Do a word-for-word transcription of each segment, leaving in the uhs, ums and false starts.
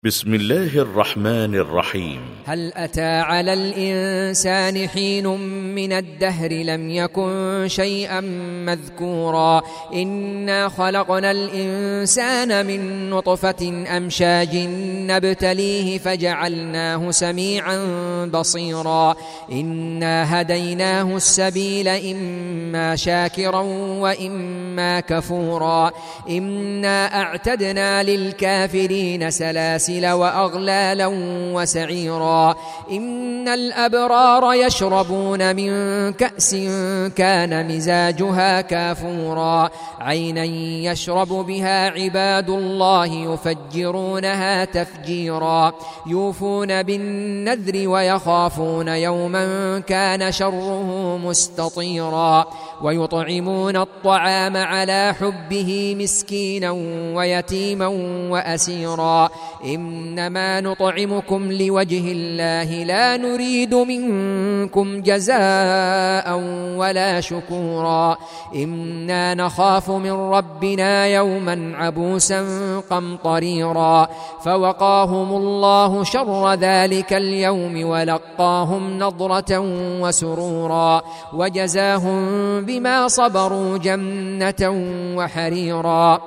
بسم الله الرحمن الرحيم. هل أتى على الإنسان حين من الدهر لم يكن شيئا مذكورا إنا خلقنا الإنسان من نطفة أمشاج نبتليه فجعلناه سميعا بصيرا إنا هديناه السبيل إما شاكرا وإما كفورا إنا أعتدنا للكافرين سلاسل وأغلالا وسعيرا إن الأبرار يشربون من كأس كان مزاجها كافورا عينا يشرب بها عباد الله يفجرونها تفجيرا يوفون بالنذر ويخافون يوما كان شره مستطيرا ويطعمون الطعام على حبه مسكينا ويتيما وأسيرا إنما نطعمكم لوجه الله لا نريد منكم جزاء ولا شكورا إنا نخاف من ربنا يوما عبوسا قمطريرا فوقاهم الله شر ذلك اليوم ولقاهم نضرة وسرورا وجزاهم بما صبروا جنة وحريرا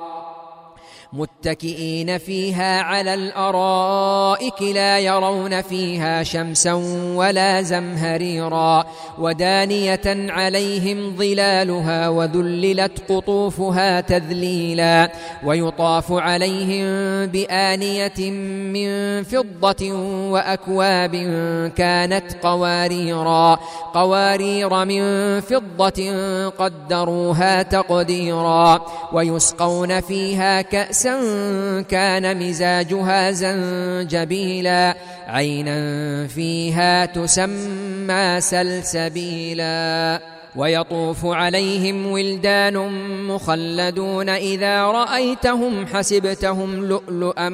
متكئين فيها على الأرائك لا يرون فيها شمسا ولا زمهريرا ودانية عليهم ظلالها وذللت قطوفها تذليلا ويطاف عليهم بآنية من فضة وأكواب كانت قواريرا قوارير من فضة قدروها تقديرا ويسقون فيها كأسا كان مزاجها زنجبيلا عينا فيها تسمى سلسبيلا ويطوف عليهم ولدان مخلدون إذا رأيتهم حسبتهم لؤلؤا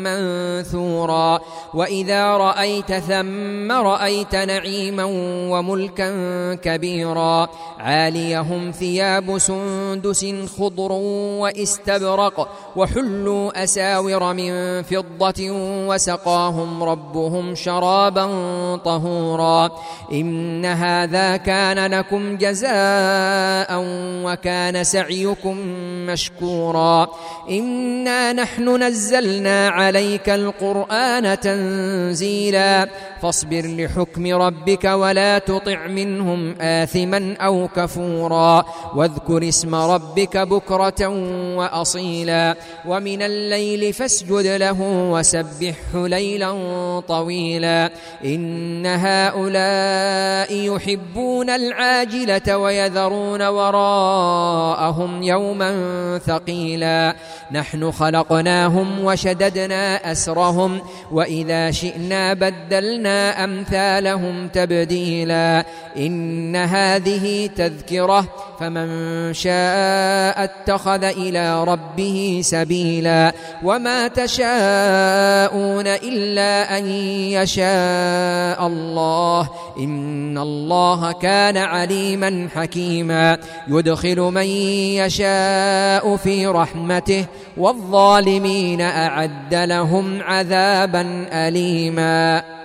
منثورا وإذا رأيت ثم رأيت نعيما وملكا كبيرا عاليهم ثياب سندس خضر واستبرق وحلوا أساور من فضة وسقاهم ربهم شرابا طهورا إن هذا كان لكم جزاء جزاء وكان سعيكم مشكورا إنا نحن نزلنا عليك القرآن تنزيلا فاصبر لحكم ربك ولا تطع منهم آثما أو كفورا واذكر اسم ربك بكرة وأصيلا ومن الليل فاسجد له وسبحه ليلا طويلا إن هؤلاء يحبون العاجلة ويذرون وراءهم يوما ثقيلا نحن خلقناهم وشددنا أسرهم وإذا شئنا بدلنا أمثالهم تبديلا إن هذه تذكرة فمن شاء اتخذ إلى ربه سبيلا وما تشاءون إلا أن يشاء الله إن الله كان عليما حكيما يدخل من يشاء في رحمته والظالمين أعد لهم عذابا أليما.